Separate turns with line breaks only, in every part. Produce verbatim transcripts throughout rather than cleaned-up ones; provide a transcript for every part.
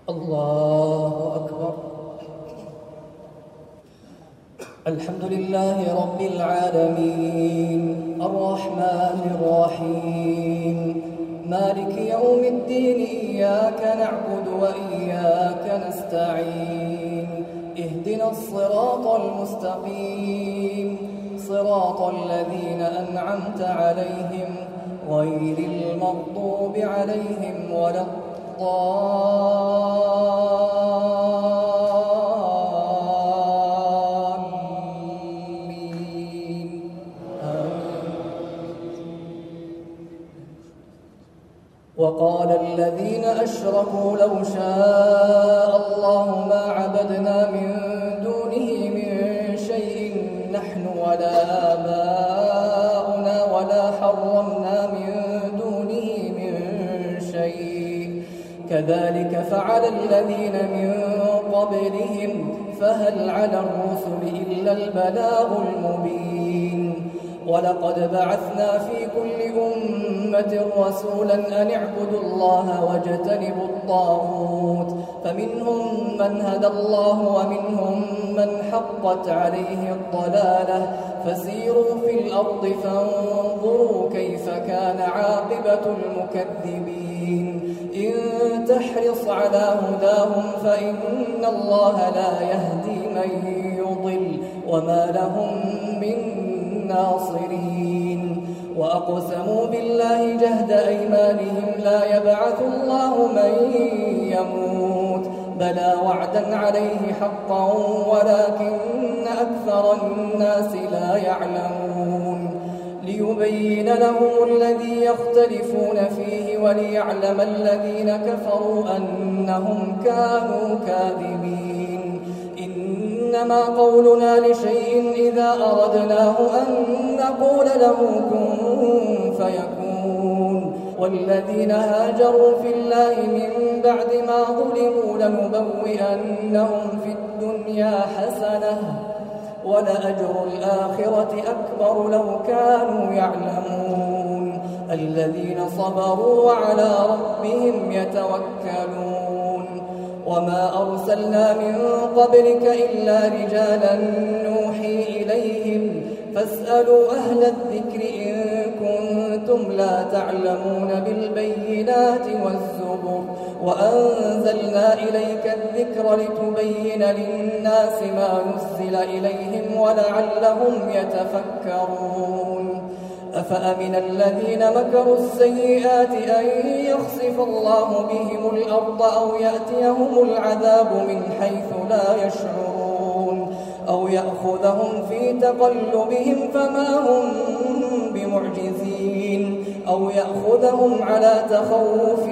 الله أكبر. الحمد لله رب العالمين الرحمن الرحيم مالك يوم الدين إياك نعبد وإياك نستعين اهدنا الصراط المستقيم صراط الذين أنعمت عليهم غير المغضوب عليهم ولا الضالين. وقال الذين أشركوا لو شاء الله ما عبدنا من دونه من شيء نحن ولا آباؤنا ولا حرمنا من دونه من شيء كذلك فعل الذين من قبلهم فهل على الرسل إلا البلاغ المبين. ولقد بعثنا في كل أمة رسولا أن اعبدوا الله واجتنبوا الطاغوت فمنهم من هدى الله ومنهم من حقت عليه الضلالة فسيروا في الأرض فانظروا كيف كان عاقبة المكذبين. إن تحرص على هداهم فإن الله لا يهدي من يضل وما لهم من ناصرين. وأقسموا بالله جهد أيمانهم لا يبعث الله من يموت بلى وعدا عليه حقا ولكن أكثر الناس لا يعلمون. ليبين لهم الذي يختلفون فيه وليعلم الذين كفروا أنهم كانوا كاذبين. إنما قولنا لشيء إذا أردناه أن نقول له كن فيكون. والذين هاجروا في الله من بعد ما ظلموا لنبوئنهم في الدنيا حسنة ولأجر الآخرة أكبر لو كانوا يعلمون. الذين صبروا وعلى ربهم يتوكلون. وما أرسلنا من قبلك إلا رجالا نوحي إليهم فاسألوا أهل الذكر إن كنتم لا تعلمون بالبينات والزبر وأنزلنا إليك الذكر لتبين للناس ما نزل إليهم ولعلهم يتفكرون. أفأمن الذين مكروا السيئات أن يخسف الله بهم الأرض أو يأتيهم العذاب من حيث لا يشعرون أو يأخذهم في تقلبهم فما هم بمعجزين أو يأخذهم على تخوف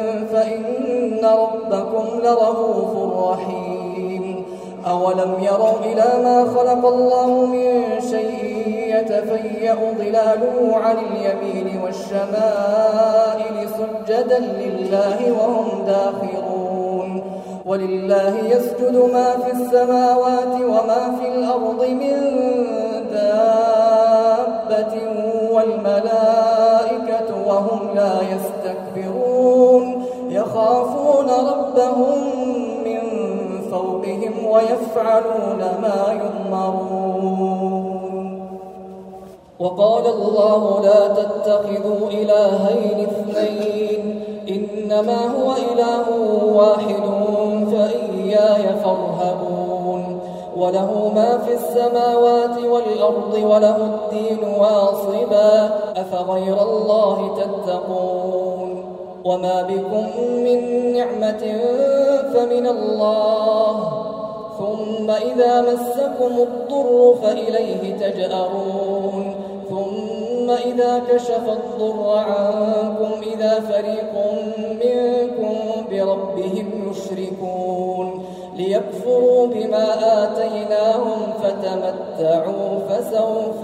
فإن ربكم لرؤوف رحيم. أولم يروا إلى ما خلق الله من شيء يتفيأ ظلاله عن اليمين والشمائل سجدا لله وهم داخرون. ولله يسجد ما في السماوات وما في الأرض من دابة والملائكة وهم لا يستكبرون يخافون ربهم من فوقهم ويفعلون ما يؤمرون. وقال الله لا تتخذوا إلهين اثنين إنما هو إله واحد فإياي فارهبون. وله ما في السماوات والأرض وله الدين واصبا أفغير الله تتقون. وما بكم من نعمة فمن الله ثم إذا مسكم الضر فإليه تجأرون ثم إذا كشف الضر عنكم إذا فريق منكم بربهم يشركون ليكفروا بما آتيناهم فتمتعوا فسوف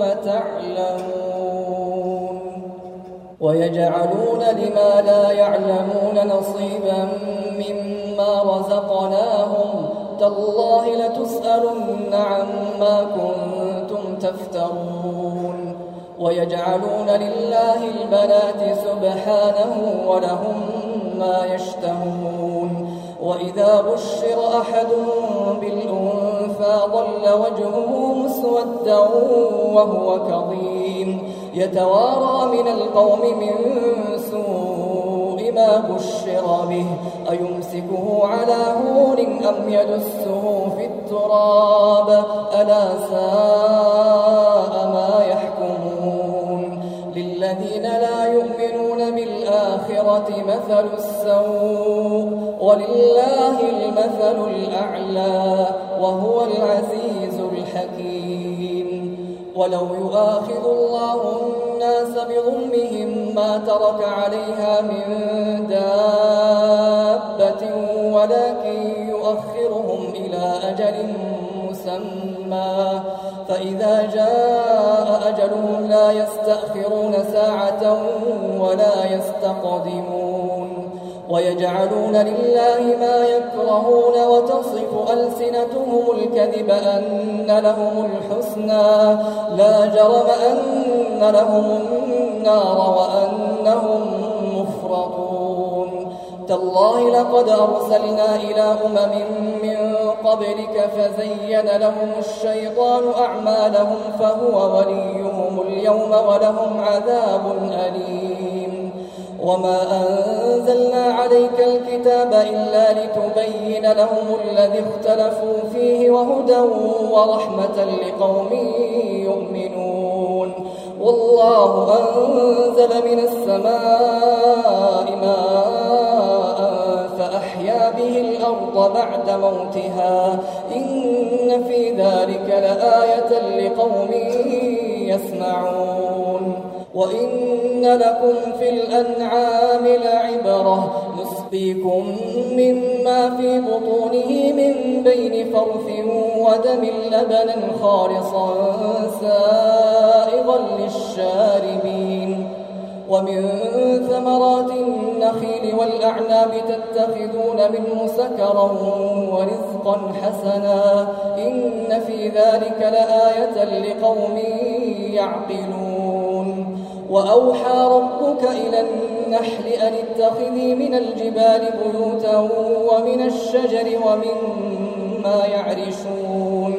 تعلمون. ويجعلون لما لا يعلمون نصيبا مما رزقناهم تالله لتسألن عما كنتم تفترون. ويجعلون لله البنات سبحانه ولهم ما يشتهون وإذا بشر أحدهم بالأنثى ظل وجهه مسودا وهو كظيم يتوارى من القوم من سوء ما بشر به أيمسكه على هون أم يدسه في التراب ألا ساء ما يحكمون للذين لا يؤمنون بالآخرة مثل السوء ولله المثل الأعلى وهو العزيز الحكيم ولو يؤاخذ الله الناس بظلمهم ما ترك عليها من دابة ولكن يؤخرهم إلى أجل مسمى فإذا جاء أجلهم لا يستأخرون ساعة ولا يستقدمون ويجعلون لله ما يكرهون وتصف ألسنتهم الكذب أن لهم الحسنى لا جرم أن لهم النار وأنهم مفرطون تالله لقد أرسلنا إلى أمم من قبلك فزين لهم الشيطان أعمالهم فهو وليهم اليوم ولهم عذاب أليم وما أنزلنا عليك الكتاب إلا لتبين لهم الذي اختلفوا فيه وهدى ورحمة لقوم يؤمنون والله أنزل من السماء ماء فأحيا به الأرض بعد موتها إن في ذلك لآية لقوم يسمعون وإن لكم في الأنعام لعبرة نسقيكم مما في بطونه من بين فرث ودم لبنا خالصا سائغا للشاربين ومن ثمرات النخيل والأعناب تتخذون منه سكرا ورزقا حسنا إن في ذلك لآية لقوم يعقلون وأوحى ربك إلى النحل أن اتخذي من الجبال بيوتا ومن الشجر ومما يعرشون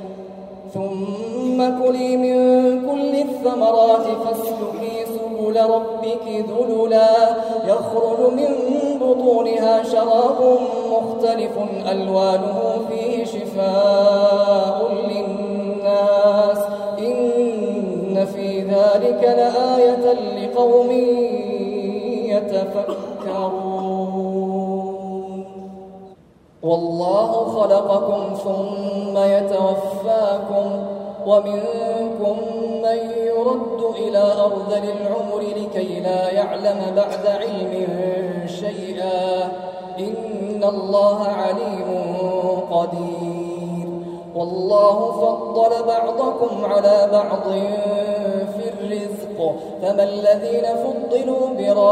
ثم كلي من كل الثمرات فاسلكي سبل ربك ذللا يخرج من بطونها شراب مختلف ألوانه فيه شفاء للناس إن في ذلك لآية لقوم يتفكرون والله خلقكم ثم يتوفاكم ومنكم من يرد إلى أرذل العمر لكي لا يعلم بعد علم شيئا إن الله عليم قدير والله فضل بعضكم على بعض في الرزق فما الذين فضلوا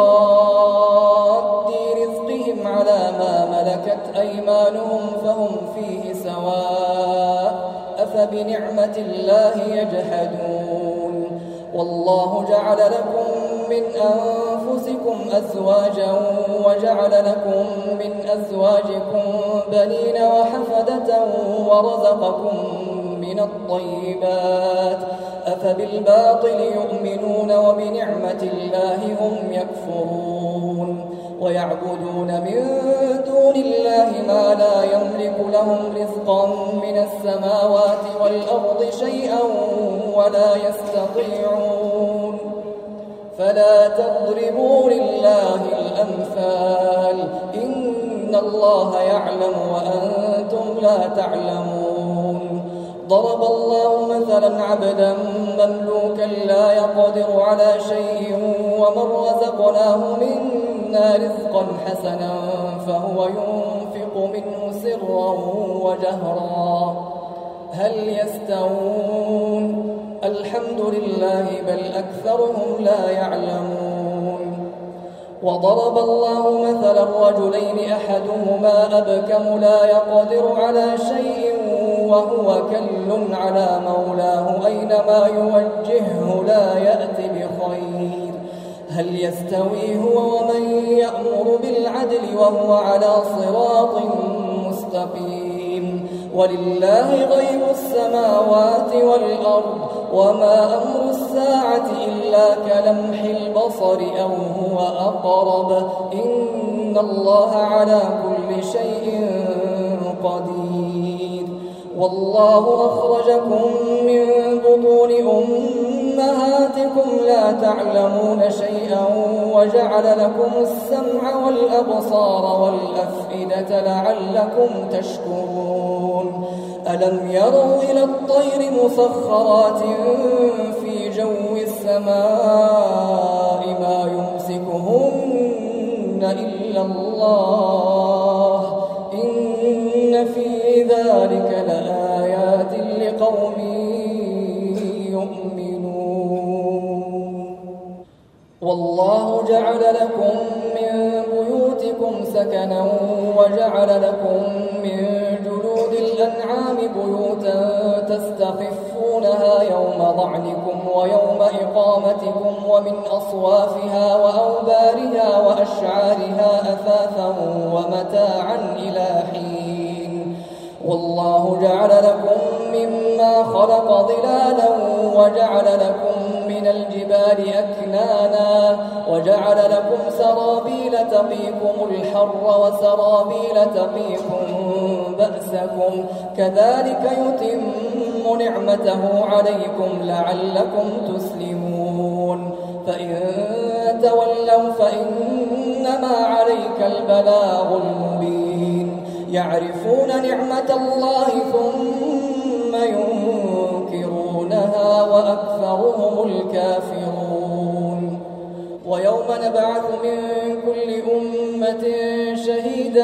براد رزقهم على ما ملكت أيمانهم فهم فيه سواء أفبنعمة الله يجحدون والله جعل لكم من أنفسكم أزواجا وجعل لكم من أزواجكم بنين وحفدة ورزقكم من الطيبات أفبالباطل يؤمنون وبنعمة الله هم يكفرون ويعبدون من دون الله ما لا يملك لهم رزقا من السماوات والأرض شيئا ولا يستطيعون فلا تضربوا لله الأمثال إن الله يعلم وأنتم لا تعلمون ضرب الله مثلا عبدا مملوكا لا يقدر على شيء ومن رزقناه منا رزقا حسنا فهو ينفق منه سرا وجهرا هل يستوون الحمد لله بل أكثرهم لا يعلمون وضرب الله مثلا رجلين أحدهما أبكم لا يقدر على شيء وهو كل على مولاه أينما يوجهه لا يأتي بخير هل يستوي هو ومن يأمر بالعدل وهو على صراط مستقيم. ولله غيب السماوات والأرض وما أمر الساعة إلا كلمح البصر أو هو أقرب إن الله على كل شيء قدير. والله أخرجكم من بطون أمهاتكم لا تعلمون شيئا وجعل لكم السمع والأبصار والأفئدة لعلكم تشكرون. ألم يروا إلى الطير مسخرات في جو السماء ما يمسكهن إلا الله إن في ذلك لآيات لقوم يؤمنون. والله جعل لكم من بيوتكم سكنا وجعل لكم من جلود الأنعام بيوتا تستخفونها يوم ضعنكم ويوم إقامتكم ومن أصوافها وأوبارها وأشعارها أثاثا ومتاعا إلى حين. والله جعل لكم مما خلق ظلالا وجعل لكم من الجبال أكنانا وجعل لكم سرابيل تقيكم الحر وسرابيل تقيكم بأسكم كذلك يتم نعمته عليكم لعلكم تسلمون. فإن تولوا فإنما عليك البلاغ المبين. يعرفون نعمة الله ثم ينكرونها وأكثرهم الكافرون. ويوم نبعث من كل أمة شهيدا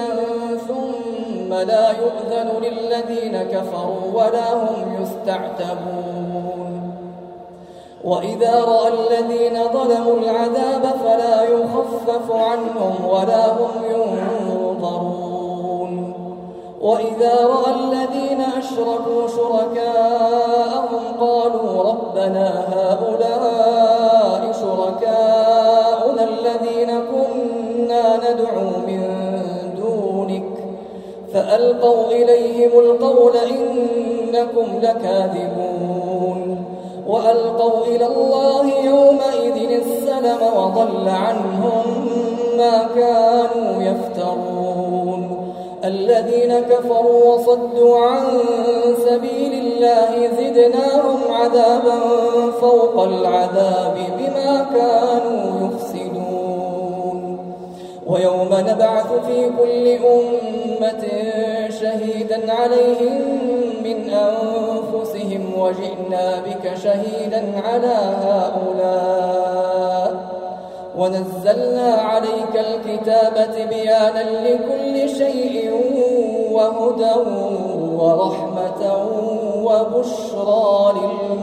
ثم لا يؤذن للذين كفروا ولا هم يستعتبون. وإذا رأى الذين ظلموا العذاب فلا يخفف عنهم ولا هم ينظرون. وإذا رأى الذين أشركوا شركاءهم قالوا ربنا هؤلاء شركاؤنا الذين كنا ندعو من دونك فألقوا إليهم القول إنكم لكاذبون. وألقوا إلى الله يومئذ السلم وضل عنهم ما كانوا يفترون. الذين كفروا وصدوا عن سبيل الله زدناهم عذابا فوق العذاب بما كانوا يفسدون. ويوم نبعث في كل أمة شهيدا عليهم من أنفسهم وجئنا بك شهيدا على هؤلاء ونزلنا عليك الكتاب تبيانا لكل شيء وهدى ورحمة وبشرى للمؤمنين.